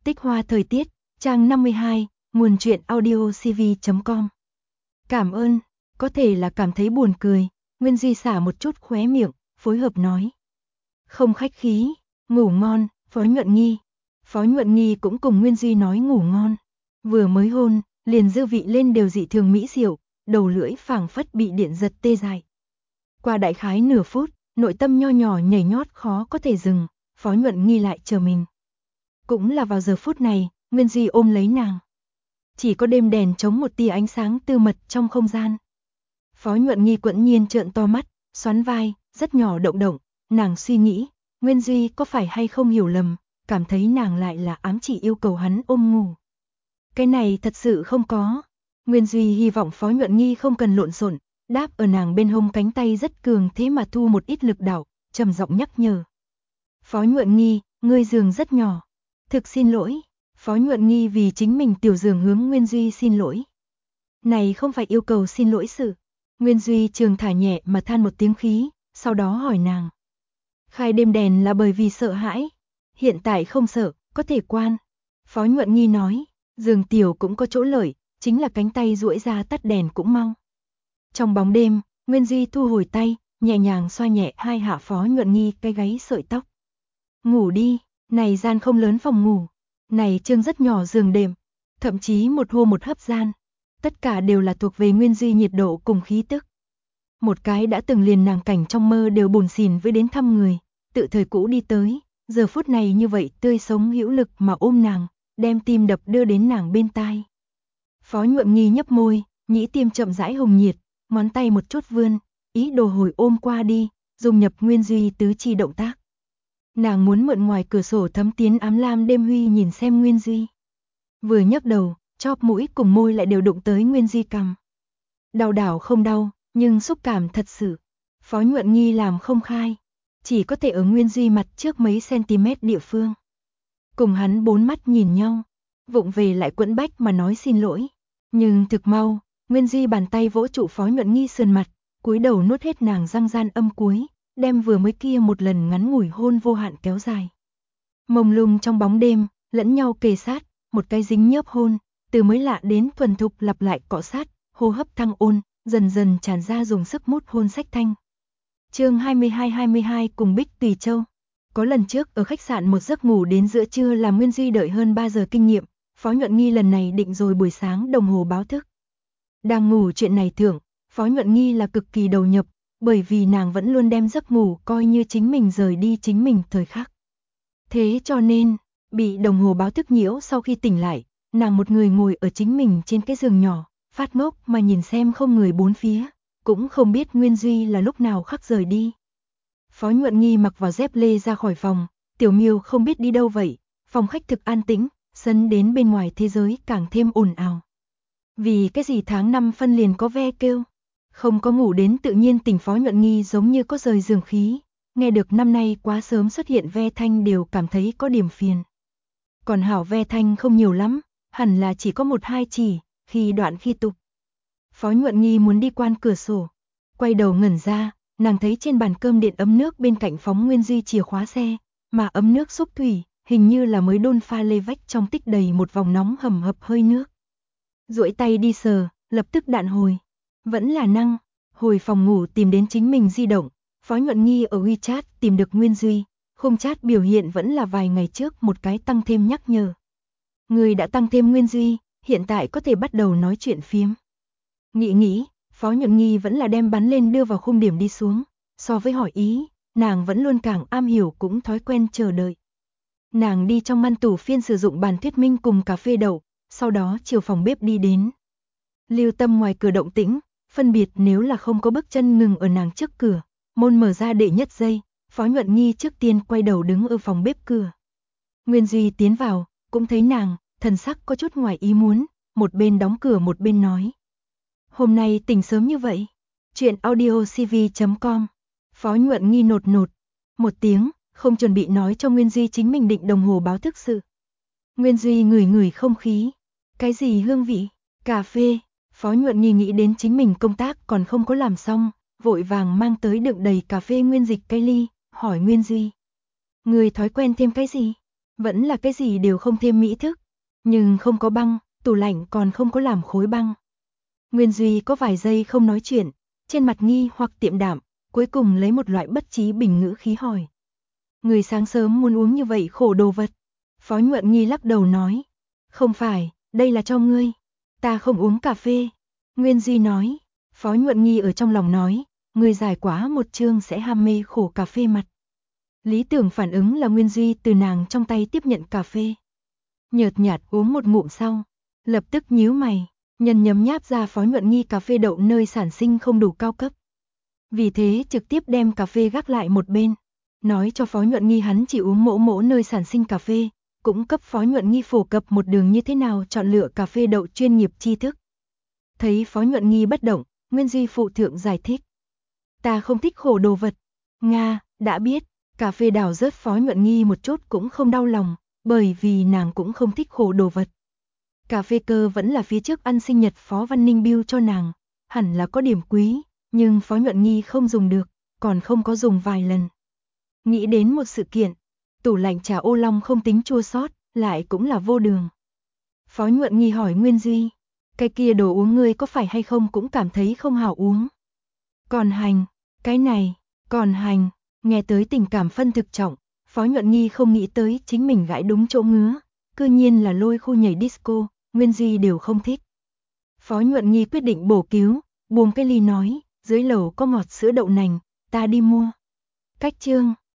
Tích hoa thời tiết, trang 52, nguồn truyện audio cv.com. Cảm ơn, có thể là cảm thấy buồn cười, Nguyên Duy xả một chút khóe miệng, phối hợp nói. Không khách khí, ngủ ngon, Phó Nhuận Nghi. Phó Nhuận Nghi cũng cùng Nguyên Duy nói ngủ ngon. Vừa mới hôn, liền dư vị lên đều dị thường mỹ diệu, đầu lưỡi phảng phất bị điện giật tê dại. Qua đại khái nửa phút, nội tâm nho nhỏ nhảy nhót khó có thể dừng, Phó Nhuận Nghi lại chờ mình. Cũng là vào giờ phút này, Nguyên Duy ôm lấy nàng. Chỉ có đêm đèn chống một tia ánh sáng tư mật trong không gian. Phó Nhuận Nghi quẫn nhiên trợn to mắt, xoắn vai, rất nhỏ động động, nàng suy nghĩ, Nguyên Duy có phải hay không hiểu lầm, cảm thấy nàng lại là ám chỉ yêu cầu hắn ôm ngủ. Cái này thật sự không có. Nguyên Duy hy vọng Phó Nhuận Nghi không cần lộn xộn, đáp ở nàng bên hông cánh tay rất cường thế mà thu một ít lực đạo, trầm giọng nhắc nhở. Phó Nhuận Nghi, ngươi giường rất nhỏ. Thực xin lỗi. Phó Nhuận Nghi vì chính mình tiểu giường hướng Nguyên Duy xin lỗi. Này không phải yêu cầu xin lỗi sự. Nguyên Duy trường thả nhẹ mà than một tiếng khí, sau đó hỏi nàng. Khai đêm đèn là bởi vì sợ hãi. Hiện tại không sợ, có thể quan. Phó Nhuận Nghi nói, giường tiểu cũng có chỗ lợi, chính là cánh tay duỗi ra tắt đèn cũng mau. Trong bóng đêm, Nguyên Duy thu hồi tay, nhẹ nhàng xoa nhẹ hai hạ Phó Nhuận Nghi cái gáy sợi tóc. Ngủ đi, này gian không lớn phòng ngủ. Này trương rất nhỏ giường đệm, thậm chí một hô một hấp gian. Tất cả đều là thuộc về Nguyên Duy nhiệt độ cùng khí tức. Một cái đã từng liền nàng cảnh trong mơ đều buồn xỉn với đến thăm người, tự thời cũ đi tới, giờ phút này như vậy tươi sống hữu lực mà ôm nàng, đem tim đập đưa đến nàng bên tai. Phó Nhuận Nghi nhấp môi, nhĩ tim chậm rãi hồng nhiệt, ngón tay một chút vươn, ý đồ hồi ôm qua đi, dùng nhập Nguyên Duy tứ chi động tác. Nàng muốn mượn ngoài cửa sổ thấm tiến ám lam đêm huy nhìn xem Nguyên Duy. Vừa nhấc đầu, chóp mũi cùng môi lại đều đụng tới Nguyên Duy cằm. Đau đảo không đau, nhưng xúc cảm thật sự. Phó Nhuận Nghi làm không khai, chỉ có thể ở Nguyên Duy mặt trước mấy cm địa phương. Cùng hắn bốn mắt nhìn nhau, vụng về lại quẫn bách mà nói xin lỗi. Nhưng thực mau, Nguyên Duy bàn tay vỗ trụ Phó Nhuận Nghi sườn mặt, cúi đầu nuốt hết nàng răng gian âm cuối, đem vừa mới kia một lần ngắn ngủi hôn vô hạn kéo dài. Mông lung trong bóng đêm, lẫn nhau kề sát, một cái dính nhớp hôn, từ mới lạ đến thuần thục lặp lại cọ sát, hô hấp thăng ôn, dần dần tràn ra dùng sức mút hôn sách thanh. Chương 22 cùng Bích Tùy Châu. Có lần trước ở khách sạn một giấc ngủ đến giữa trưa làm Nguyên Duy đợi hơn 3 giờ kinh nghiệm, Phó Nhuận Nghi lần này định rồi buổi sáng đồng hồ báo thức. Đang ngủ chuyện này thưởng, Phó Nhuận Nghi là cực kỳ đầu nhập, bởi vì nàng vẫn luôn đem giấc ngủ coi như chính mình rời đi chính mình thời khắc. Thế cho nên, bị đồng hồ báo thức nhiễu sau khi tỉnh lại, nàng một người ngồi ở chính mình trên cái giường nhỏ, phát ngốc mà nhìn xem không người bốn phía, cũng không biết Nguyên Duy là lúc nào khắc rời đi. Phó Nhuận Nghi mặc vào dép lê ra khỏi phòng, Tiểu Miêu không biết đi đâu vậy, phòng khách thực an tĩnh, sân đến bên ngoài thế giới càng thêm ồn ào. Vì cái gì tháng 5 phân liền có ve kêu? Không có ngủ đến tự nhiên tỉnh Phó Nhuận Nghi giống như có rời giường khí, nghe được năm nay quá sớm xuất hiện ve thanh đều cảm thấy có điểm phiền. Còn hảo ve thanh không nhiều lắm, hẳn là chỉ có 1-2 chỉ, khi đoạn khi tục. Phó Nhuận Nghi muốn đi quan cửa sổ, quay đầu ngẩn ra, nàng thấy trên bàn cơm điện ấm nước bên cạnh phóng Nguyên Duy chìa khóa xe, mà ấm nước xúc thủy, hình như là mới đun pha lê vách trong tích đầy một vòng nóng hầm hập hơi nước. Duỗi tay đi sờ, lập tức đạn hồi. Vẫn là năng, hồi phòng ngủ tìm đến chính mình di động, Phó Nhuận Nghi ở WeChat tìm được Nguyên Duy, khung chat biểu hiện vẫn là vài ngày trước một cái tăng thêm nhắc nhở. Người đã tăng thêm Nguyên Duy, hiện tại có thể bắt đầu nói chuyện phiếm. Nghĩ, Phó Nhuận Nghi vẫn là đem bắn lên đưa vào khung điểm đi xuống, so với hỏi ý, nàng vẫn luôn càng am hiểu cũng thói quen chờ đợi. Nàng đi trong ngăn tủ phiên sử dụng bàn thuyết minh cùng cà phê đậu, sau đó chiều phòng bếp đi đến. Lưu tâm ngoài cửa động tĩnh, phân biệt nếu là không có bước chân ngừng ở nàng trước cửa, môn mở ra đệ nhất giây, Phó Nhuận Nghi trước tiên quay đầu đứng ở phòng bếp cửa. Nguyên Duy tiến vào, cũng thấy nàng, thần sắc có chút ngoài ý muốn, một bên đóng cửa một bên nói. Hôm nay tỉnh sớm như vậy? Chuyện audio cv.com. Phó Nhuận Nghi nột một tiếng, không chuẩn bị nói cho Nguyên Duy chính mình định đồng hồ báo thức sự. Nguyên Duy ngửi không khí. Cái gì hương vị? Cà phê. Phó Nhuận Nghi nghĩ đến chính mình công tác còn không có làm xong, vội vàng mang tới đựng đầy cà phê nguyên dịch cái ly, hỏi Nguyên Duy. Người thói quen thêm cái gì? Vẫn là cái gì đều không thêm mỹ thức. Nhưng không có băng, tủ lạnh còn không có làm khối băng. Nguyên Duy có vài giây không nói chuyện, trên mặt nghi hoặc tiệm đạm, cuối cùng lấy một loại bất trí bình ngữ khí hỏi. Người sáng sớm muốn uống như vậy khổ đồ vật. Phó Nhuận Nghi lắc đầu nói. Không phải, đây là cho ngươi. Ta không uống cà phê. Nguyên Duy nói. Phó Nhuận Nghi ở trong lòng nói. Ngươi dài quá một chương sẽ ham mê khổ cà phê mặt. Lý tưởng phản ứng là Nguyên Duy từ nàng trong tay tiếp nhận cà phê. Nhợt nhạt uống một ngụm sau. Lập tức nhíu mày. Nhân nhấm nháp ra Phó Nhuận Nghi cà phê đậu nơi sản sinh không đủ cao cấp. Vì thế trực tiếp đem cà phê gác lại một bên. Nói cho Phó Nhuận Nghi hắn chỉ uống mỗ mỗ nơi sản sinh cà phê, cũng cấp Phó Nhuận Nghi phổ cập một đường như thế nào chọn lựa cà phê đậu chuyên nghiệp tri thức. Thấy Phó Nhuận Nghi bất động, Nguyên Duy phụ thượng giải thích. Ta không thích khổ đồ vật. Nga, đã biết, cà phê đào rớt Phó Nhuận Nghi một chút cũng không đau lòng, bởi vì nàng cũng không thích khổ đồ vật. Cà phê cơ vẫn là phía trước ăn sinh nhật Phó Văn Ninh bill cho nàng, hẳn là có điểm quý, nhưng Phó Nhuận Nghi không dùng được, còn không có dùng vài lần. Nghĩ đến một sự kiện, tủ lạnh trà ô long không tính chua xót, lại cũng là vô đường. Phó Nhuận Nghi hỏi Nguyên Duy, cái kia đồ uống ngươi có phải hay không cũng cảm thấy không hảo uống. Còn hành, cái này, còn hành, nghe tới tình cảm phân thực trọng, Phó Nhuận Nghi không nghĩ tới chính mình gãi đúng chỗ ngứa, cư nhiên là lôi khu nhảy disco, Nguyên Duy đều không thích. Phó Nhuận Nghi quyết định bổ cứu, buông cái ly nói, dưới lầu có ngọt sữa đậu nành, ta đi mua. Cách chương